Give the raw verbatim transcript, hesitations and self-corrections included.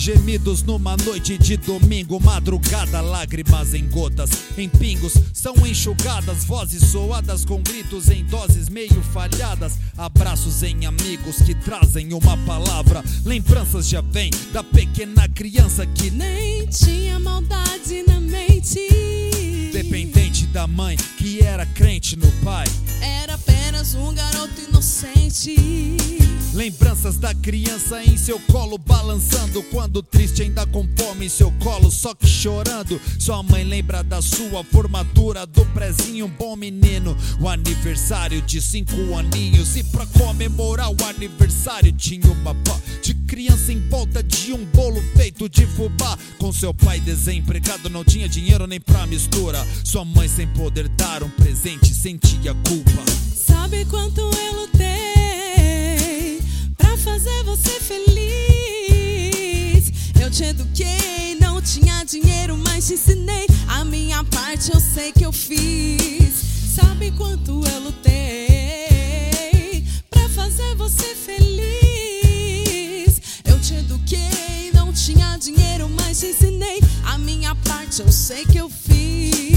Gemidos numa noite de domingo, madrugada, lágrimas em gotas, em pingos, são enxugadas, vozes soadas com gritos em doses meio falhadas, abraços em amigos que trazem uma palavra, lembranças já vêm da pequena criança que nem tinha maldade na mente, dependente da mãe que era crente no pai, era apenas um garoto inocente. Lembranças da criança em seu colo balançando, quando triste ainda com fome em seu colo, só que chorando. Sua mãe lembra da sua formatura, do prezinho, um bom menino, o aniversário de cinco aninhos. E pra comemorar o aniversário tinha uma pá de criança em volta de um bolo feito de fubá. Com seu pai desempregado, não tinha dinheiro nem pra mistura. Sua mãe sem poder dar um presente sentia culpa. Sabe quanto eu lutei pra fazer você feliz? Eu te eduquei, não tinha dinheiro, mas te ensinei. A minha parte eu sei que eu fiz. Sabe quanto eu lutei pra fazer você feliz? Eu te eduquei, não tinha dinheiro, mas te ensinei. A minha parte eu sei que eu fiz.